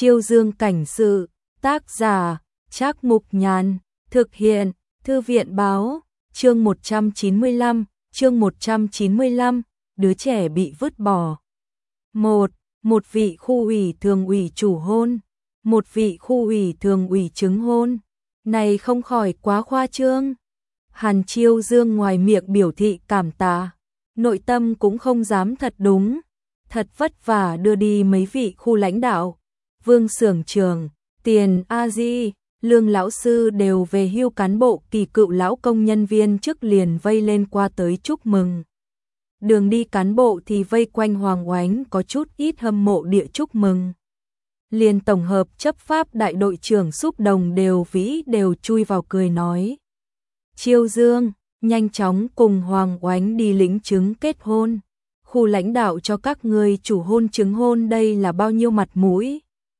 Chiêu Dương cảnh sự, tác giả, Trác Mục Nhàn, thực hiện, Thư viện báo, chương 195, đứa trẻ bị vứt bỏ. Một vị khu ủy thường ủy chủ hôn, một vị khu ủy thường ủy chứng hôn. Này không khỏi quá khoa trương. Hàn Chiêu Dương ngoài miệng biểu thị cảm tạ, nội tâm cũng không dám thật đúng. Thật vất vả đưa đi mấy vị khu lãnh đạo, Vương xưởng trưởng, Tiền A Di, Lương lão sư đều về hưu cán bộ kỳ cựu lão công nhân viên trước liền vây lên qua tới chúc mừng. Đường đi cán bộ thì vây quanh Hoàng Oánh có chút ít hâm mộ địa chúc mừng. Liền tổng hợp chấp pháp đại đội trưởng Xúc Đồng đều chui vào cười nói. Chiêu Dương, nhanh chóng cùng Hoàng Oánh đi lĩnh chứng kết hôn. Khu lãnh đạo cho các người chủ hôn chứng hôn đây là bao nhiêu mặt mũi.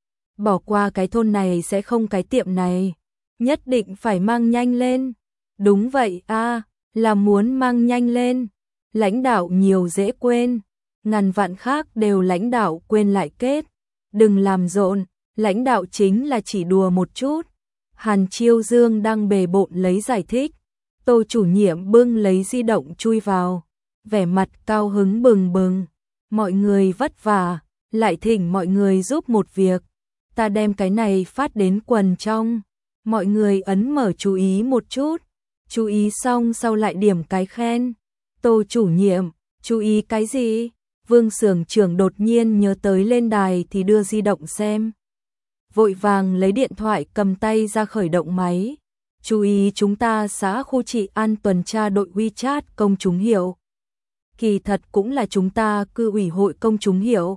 Bỏ qua cái thôn này sẽ không cái tiệm này. Nhất định phải mang nhanh lên. Đúng vậy a, là muốn mang nhanh lên. Lãnh đạo nhiều dễ quên. Ngàn vạn khác đều lãnh đạo quên lại kết. Đừng làm rộn, lãnh đạo chính là chỉ đùa một chút. Hàn Chiêu Dương đang bề bộn lấy giải thích. Tô chủ nhiệm bưng lấy di động chui vào. Vẻ mặt cao hứng bừng bừng. Mọi người vất vả, lại thỉnh mọi người giúp một việc. Ta đem cái này phát đến quần trong. Mọi người ấn mở chú ý một chút. Chú ý xong sau lại điểm cái khen. Tô chủ nhiệm, chú ý cái gì? Vương xưởng trưởng đột nhiên nhớ tới lên đài thì đưa di động xem. Vội vàng lấy điện thoại cầm tay ra khởi động máy. Chú ý chúng ta xã khu trị an tuần tra đội WeChat công chúng hiệu. Kỳ thật cũng là chúng ta cư ủy hội công chúng hiệu.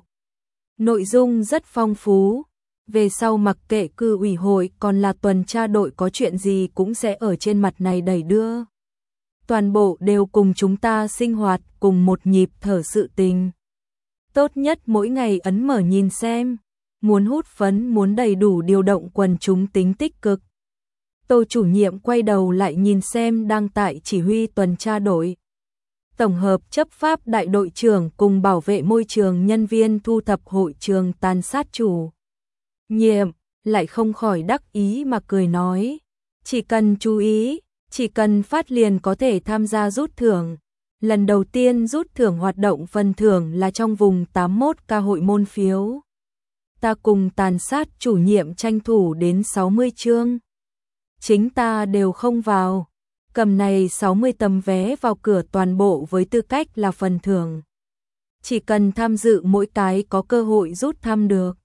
Nội dung rất phong phú. Về sau mặc kệ cư ủy hội còn là tuần tra đội có chuyện gì cũng sẽ ở trên mặt này đẩy đưa. Toàn bộ đều cùng chúng ta sinh hoạt cùng một nhịp thở sự tình. Tốt nhất mỗi ngày ấn mở nhìn xem. Muốn hút phấn muốn đầy đủ điều động quần chúng tính tích cực. Tô chủ nhiệm quay đầu lại nhìn xem đang tại chỉ huy tuần tra đội. Tổng hợp chấp pháp đại đội trưởng cùng bảo vệ môi trường nhân viên thu thập hội trường tàn sát chủ nhiệm, lại không khỏi đắc ý mà cười nói. Chỉ cần chú ý, chỉ cần phát liền có thể tham gia rút thưởng. Lần đầu tiên rút thưởng hoạt động phần thưởng là trong vùng 81K hội môn phiếu. Ta cùng tàn sát chủ nhiệm tranh thủ đến 60 chương. Chính ta đều không vào. Cầm này 60 tấm vé vào cửa toàn bộ với tư cách là phần thưởng. Chỉ cần tham dự mỗi cái có cơ hội rút thăm được.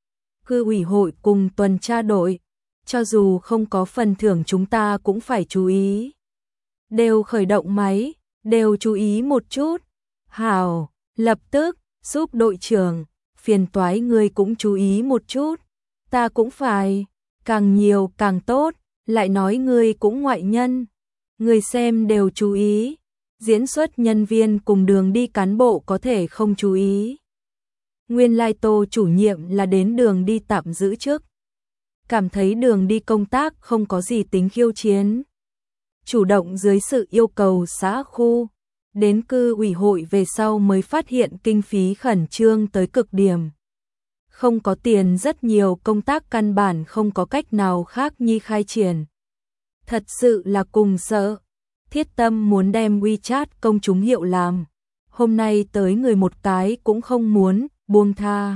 Cư ủy hội cùng tuần tra đội, cho dù không có phần thưởng chúng ta cũng phải chú ý. Đều khởi động máy, đều chú ý một chút. Hảo, lập tức, giúp đội trưởng, phiền toái người cũng chú ý một chút. Ta cũng phải, càng nhiều càng tốt, lại nói người cũng ngoại nhân. Người xem đều chú ý, diễn xuất nhân viên cùng đường đi cán bộ có thể không chú ý. Nguyên lai Tô chủ nhiệm là đến đường đi tạm giữ trước. Cảm thấy đường đi công tác không có gì tính khiêu chiến. Chủ động dưới sự yêu cầu xã khu, đến cư ủy hội về sau mới phát hiện kinh phí khẩn trương tới cực điểm. Không có tiền rất nhiều công tác căn bản không có cách nào khác nhi khai triển. Thật sự là cùng sợ. Thiết tâm muốn đem WeChat công chúng hiệu làm. Hôm nay tới người một cái cũng không muốn buông tha.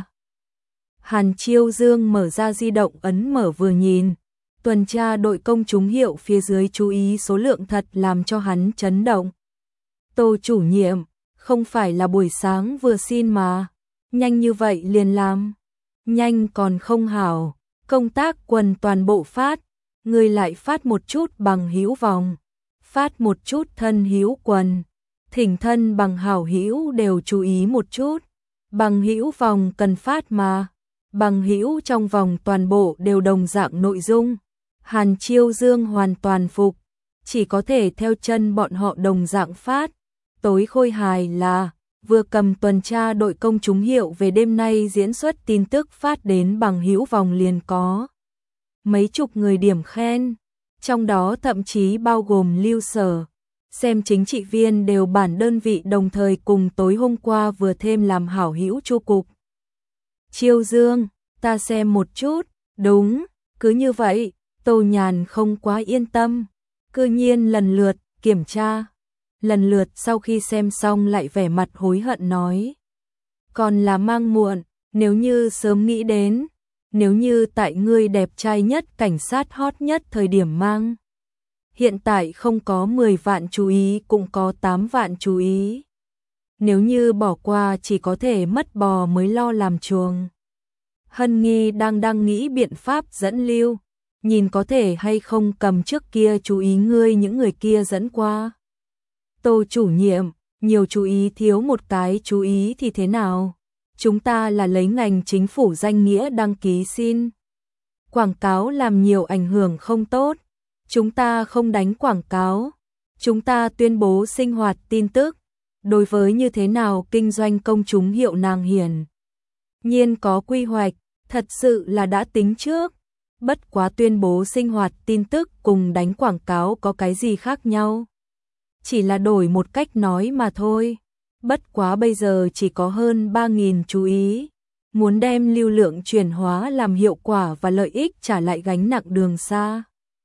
Hàn Chiêu Dương mở ra di động ấn mở vừa nhìn. Tuần tra đội công chúng hiệu phía dưới chú ý số lượng thật làm cho hắn chấn động. Tô chủ nhiệm, không phải là buổi sáng vừa xin mà. Nhanh như vậy liền làm. Nhanh còn không hảo. Công tác quần toàn bộ phát. Người lại phát một chút bằng hữu vòng. Phát một chút thân hữu quần. Thỉnh thân bằng hảo hữu đều chú ý một chút. Bằng hữu vòng cần phát mà. Bằng hữu trong vòng toàn bộ đều đồng dạng nội dung. Hàn Chiêu Dương hoàn toàn phục. Chỉ có thể theo chân bọn họ đồng dạng phát. Tối khôi hài là vừa cầm tuần tra đội công chúng hiệu về đêm nay diễn xuất tin tức phát đến bằng hữu vòng liền có mấy chục người điểm khen. Trong đó thậm chí bao gồm Lưu Sở. Xem chính trị viên đều bản đơn vị đồng thời cùng tối hôm qua vừa thêm làm hảo hữu chu cục. Chiêu Dương, Ta xem một chút, đúng, cứ như vậy, Tô Nhàn không quá yên tâm. Cư nhiên lần lượt kiểm tra, lần lượt sau khi xem xong lại vẻ mặt hối hận nói. Còn là mang muộn, nếu như sớm nghĩ đến, nếu như tại ngươi đẹp trai nhất cảnh sát hot nhất thời điểm mang. Hiện tại không có 10 vạn chú ý cũng có 8 vạn chú ý. Nếu như bỏ qua chỉ có thể mất bò mới lo làm chuồng. Hân Nghi đang nghĩ biện pháp dẫn lưu, nhìn có thể hay không cầm trước kia chú ý ngươi những người kia dẫn qua. Tô chủ nhiệm, nhiều chú ý thiếu một cái chú ý thì thế nào? Chúng ta là lấy ngành chính phủ danh nghĩa đăng ký xin. Quảng cáo làm nhiều ảnh hưởng không tốt. Chúng ta không đánh quảng cáo. Chúng ta tuyên bố sinh hoạt tin tức. Đối với như thế nào kinh doanh công chúng hiệu nàng hiển nhiên có quy hoạch, thật sự là đã tính trước. Bất quá tuyên bố sinh hoạt tin tức cùng đánh quảng cáo có cái gì khác nhau? Chỉ là đổi một cách nói mà thôi. Bất quá bây giờ chỉ có hơn 3.000 chú ý. Muốn đem lưu lượng chuyển hóa làm hiệu quả và lợi ích trả lại gánh nặng đường xa.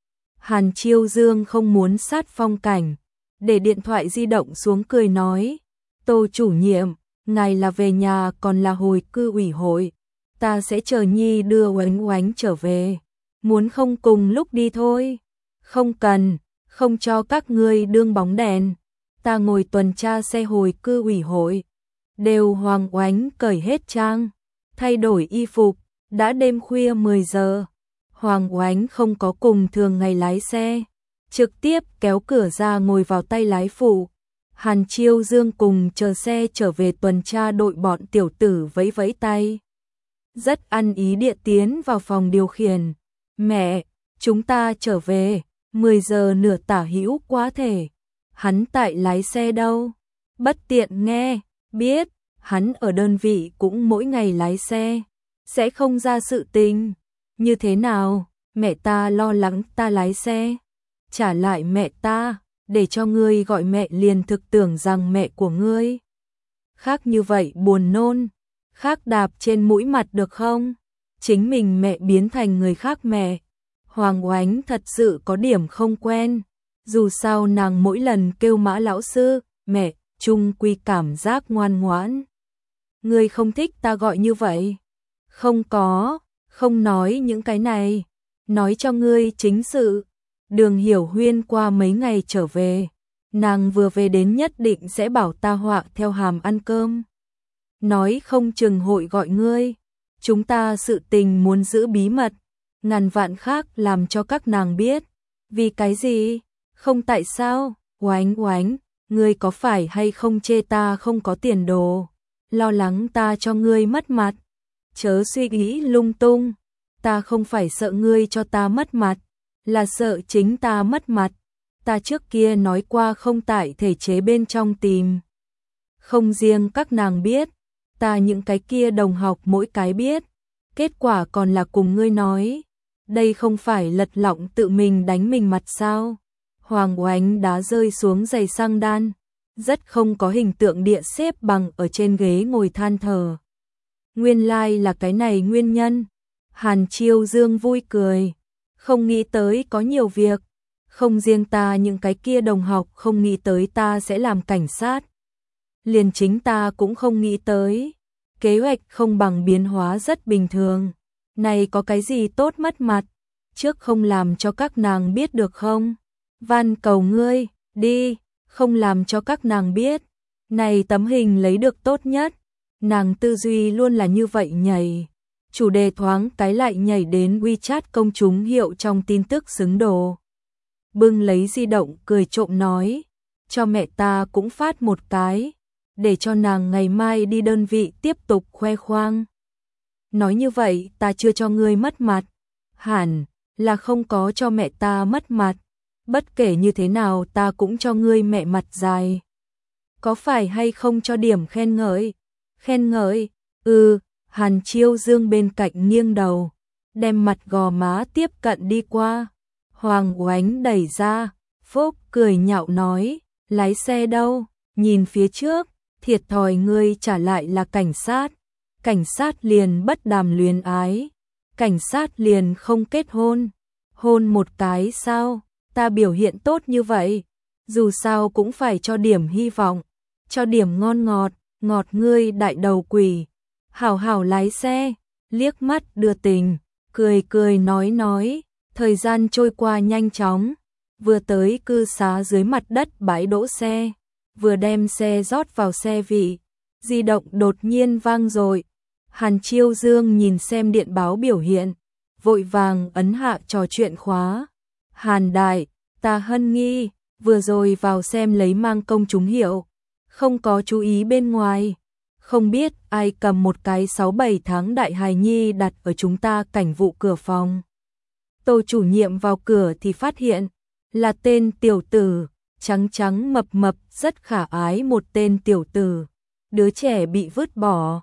Hàn Chiêu Dương không muốn sát phong cảnh, để điện thoại di động xuống cười nói. Tô chủ nhiệm, ngài là về nhà còn là hồi cư ủy hội. Ta sẽ chờ Nhi đưa Oánh Oánh trở về. Muốn không cùng lúc đi thôi. Không cần, không cho các ngươi đương bóng đèn. Ta ngồi tuần tra xe hồi cư ủy hội. Đều Hoàng Oánh cởi hết trang, thay đổi y phục, đã đêm khuya 10 giờ. Hoàng Oánh không có cùng thường ngày lái xe, trực tiếp kéo cửa ra ngồi vào tay lái phụ. Hàn Chiêu Dương cùng chờ xe trở về tuần tra đội bọn tiểu tử vẫy vẫy tay. Rất ăn ý địa tiến vào phòng điều khiển. Mẹ, chúng ta trở về, 10 giờ nửa tả hữu quá thể. Hắn tại lái xe đâu? Bất tiện nghe, biết, hắn ở đơn vị cũng mỗi ngày lái xe, sẽ không ra sự tình. Như thế nào, mẹ ta lo lắng ta lái xe. Trả lại mẹ ta, để cho ngươi gọi mẹ liền thực tưởng rằng mẹ của ngươi. Khác như vậy buồn nôn, khác đạp trên mũi mặt được không? Chính mình mẹ biến thành người khác mẹ. Hoàng Oánh thật sự có điểm không quen. Dù sao nàng mỗi lần kêu Mã lão sư, mẹ, chung quy cảm giác ngoan ngoãn. Ngươi không thích ta gọi như vậy? Không có, không nói những cái này. Nói cho ngươi chính sự. Đường Hiểu Huyên qua mấy ngày trở về. Nàng vừa về đến nhất định sẽ bảo ta họa theo hàm ăn cơm. Nói không chừng hội gọi ngươi. Chúng ta sự tình muốn giữ bí mật. Ngàn vạn khác làm cho các nàng biết. Vì cái gì? Không tại sao? Oánh Oánh, ngươi có phải hay không chê ta không có tiền đồ? Lo lắng ta cho ngươi mất mặt? Chớ suy nghĩ lung tung. Ta không phải sợ ngươi cho ta mất mặt, là sợ chính ta mất mặt. Ta trước kia nói qua không tại thể chế bên trong tìm. Không riêng các nàng biết, ta những cái kia đồng học mỗi cái biết. Kết quả còn là cùng ngươi nói. Đây không phải lật lọng tự mình đánh mình mặt sao? Hoàng Oánh đá rơi xuống giày sang đan, rất không có hình tượng địa xếp bằng ở trên ghế ngồi than thở. Nguyên lai là cái này nguyên nhân. Hàn Chiêu Dương vui cười, không nghĩ tới có nhiều việc, không riêng ta những cái kia đồng học không nghĩ tới ta sẽ làm cảnh sát. Liền chính ta cũng không nghĩ tới, kế hoạch không bằng biến hóa rất bình thường. Này có cái gì tốt mất mặt, trước không làm cho các nàng biết được không? Van cầu ngươi, đi, không làm cho các nàng biết. Này tấm hình lấy được tốt nhất. Nàng tư duy luôn là như vậy nhảy. Chủ đề thoáng cái lại nhảy đến WeChat công chúng hiệu trong tin tức xứng đồ. Bưng lấy di động cười trộm nói, cho mẹ ta cũng phát một cái, để cho nàng ngày mai đi đơn vị tiếp tục khoe khoang. Nói như vậy ta chưa cho ngươi mất mặt. Hẳn là không có cho mẹ ta mất mặt. Bất kể như thế nào ta cũng cho ngươi mẹ mặt dài. Có phải hay không cho điểm khen ngợi? Khen ngợi? Hàn Chiêu Dương bên cạnh nghiêng đầu, đem mặt gò má tiếp cận đi qua. Hoàng Oánh đẩy ra, Phúc cười nhạo nói, lái xe đâu? Nhìn phía trước, thiệt thòi ngươi trả lại là cảnh sát. cảnh sát liền bất đàm luyến ái, cảnh sát liền không kết hôn. Hôn một cái sao? Ta biểu hiện tốt như vậy, dù sao cũng phải cho điểm hy vọng, cho điểm ngon ngọt, ngọt ngươi đại đầu quỷ. Hảo hảo lái xe, liếc mắt đưa tình, cười cười nói, thời gian trôi qua nhanh chóng, vừa tới cư xá dưới mặt đất bãi đỗ xe, vừa đem xe rót vào xe vị, di động đột nhiên vang dội. Hàn Chiêu Dương nhìn xem điện báo biểu hiện, vội vàng ấn hạ trò chuyện khóa. Hàn đại, ta hân nghi, vừa rồi vào xem lấy mang công chúng hiệu, không có chú ý bên ngoài. Không biết ai cầm một cái 6-7 tháng đại hài nhi đặt ở chúng ta cảnh vụ cửa phòng. Tô chủ nhiệm vào cửa thì phát hiện là tên tiểu tử, trắng trắng mập mập rất khả ái một tên tiểu tử. Đứa trẻ bị vứt bỏ.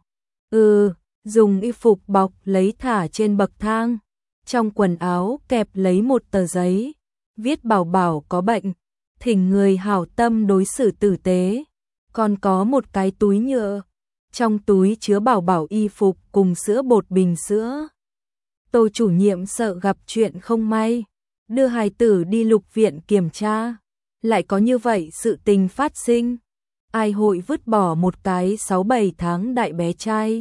Dùng y phục bọc lấy thả trên bậc thang. Trong quần áo kẹp lấy một tờ giấy, viết bảo bảo có bệnh, thỉnh người hảo tâm đối xử tử tế. Còn có một cái túi nhựa, trong túi chứa bảo bảo y phục cùng sữa bột bình sữa. Tô chủ nhiệm sợ gặp chuyện không may, đưa hài tử đi lục viện kiểm tra, lại có như vậy sự tình phát sinh. Ai hội vứt bỏ một cái 6-7 tháng đại bé trai.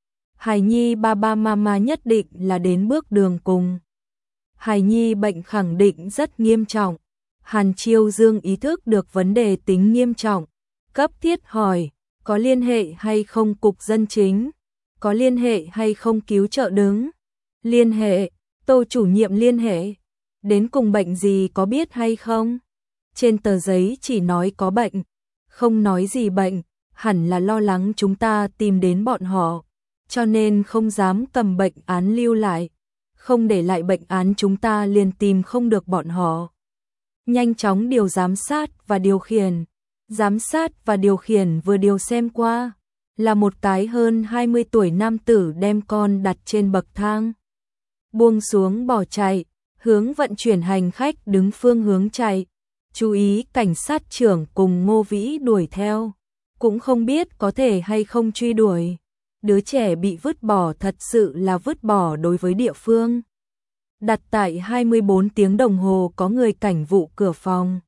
Hài nhi ba mama nhất định là đến bước đường cùng. Hài nhi bệnh khẳng định rất nghiêm trọng. Hàn Chiêu Dương ý thức được vấn đề tính nghiêm trọng, cấp thiết hỏi, có liên hệ hay không cục dân chính? Có liên hệ hay không cứu trợ đứng? Liên hệ, Tô chủ nhiệm liên hệ. Đến cùng bệnh gì có biết hay không? Trên tờ giấy chỉ nói có bệnh, không nói gì bệnh, hẳn là lo lắng chúng ta tìm đến bọn họ, cho nên không dám cầm bệnh án lưu lại, không để lại bệnh án chúng ta liền tìm không được bọn họ. Nhanh chóng điều giám sát và điều khiển. Giám sát và điều khiển vừa điều xem qua, là một cái hơn 20 tuổi nam tử đem con đặt trên bậc thang, buông xuống bỏ chạy, hướng vận chuyển hành khách đứng phương hướng chạy. Chú ý cảnh sát trưởng cùng Ngô Vĩ đuổi theo, cũng không biết có thể hay không truy đuổi. Đứa trẻ bị vứt bỏ thật sự là vứt bỏ đối với địa phương. Đặt tại 24 tiếng đồng hồ có người cảnh vụ cửa phòng.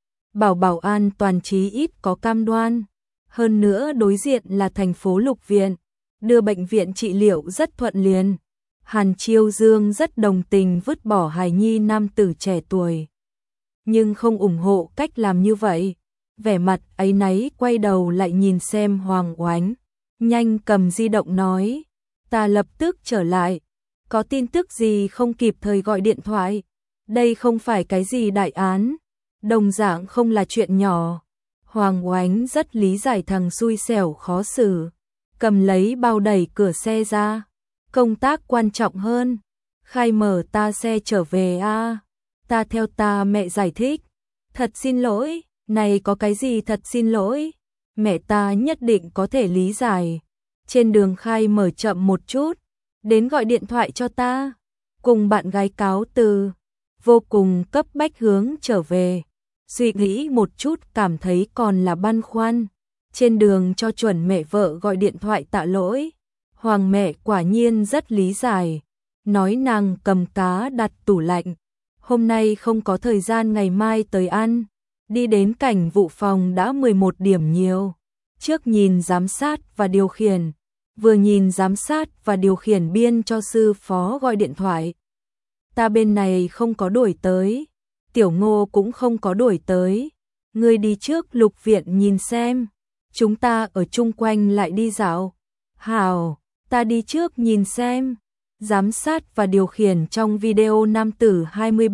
Bảo an toàn chí ít có cam đoan. Hơn nữa đối diện là thành phố Lục Viện, đưa bệnh viện trị liệu rất thuận liền. Hàn Chiêu Dương rất đồng tình vứt bỏ hài nhi nam tử trẻ tuổi, nhưng không ủng hộ cách làm như vậy. Vẻ mặt áy náy quay đầu lại nhìn xem Hoàng Oánh, nhanh cầm di động nói, ta lập tức trở lại, có tin tức gì không kịp thời gọi điện thoại, đây không phải cái gì đại án, đồng dạng không là chuyện nhỏ. Hoàng Oánh rất lý giải thằng xui xẻo khó xử, cầm lấy bao đẩy cửa xe ra, công tác quan trọng hơn, khai mở ta xe trở về a. Ta theo ta mẹ giải thích, thật xin lỗi, này có cái gì thật xin lỗi, mẹ ta nhất định có thể lý giải. Trên đường khai mở chậm một chút, đến gọi điện thoại cho ta, cùng bạn gái cáo từ, vô cùng cấp bách hướng trở về. Suy nghĩ một chút cảm thấy còn là băn khoăn, trên đường cho chuẩn mẹ vợ gọi điện thoại tạ lỗi. Hoàng mẹ quả nhiên rất lý giải, nói nàng cầm cá đặt tủ lạnh, hôm nay không có thời gian ngày mai tới ăn. Đi đến cảnh vụ phòng đã 11 điểm nhiều, trước nhìn giám sát và điều khiển, vừa nhìn giám sát và điều khiển biên cho sư phó gọi điện thoại. Ta bên này không có đuổi tới, Tiểu Ngô cũng không có đuổi tới, ngươi đi trước Lục Viện nhìn xem, chúng ta ở chung quanh lại đi dạo. Hảo, ta đi trước nhìn xem. Giám sát và điều khiển trong video nam tử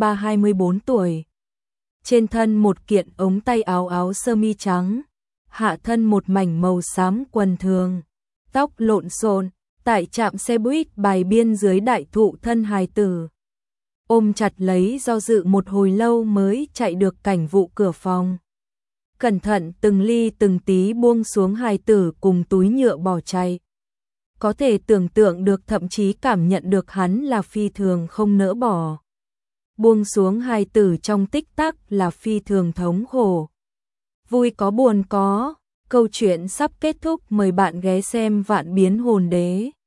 23-24 tuổi. Trên thân một kiện ống tay áo sơ mi trắng, hạ thân một mảnh màu xám quần thường, tóc lộn xộn, tại trạm xe buýt Bài Biên dưới đại thụ thân hài tử. Ôm chặt lấy do dự một hồi lâu mới chạy được cảnh vụ cửa phòng. Cẩn thận từng ly từng tí buông xuống hài tử cùng túi nhựa bỏ chạy. Có thể tưởng tượng được, thậm chí cảm nhận được hắn là phi thường không nỡ bỏ. Buông xuống hài tử trong tích tắc là phi thường thống khổ. Vui có buồn có, Câu chuyện sắp kết thúc, mời bạn ghé xem Vạn Biến Hồn Đế.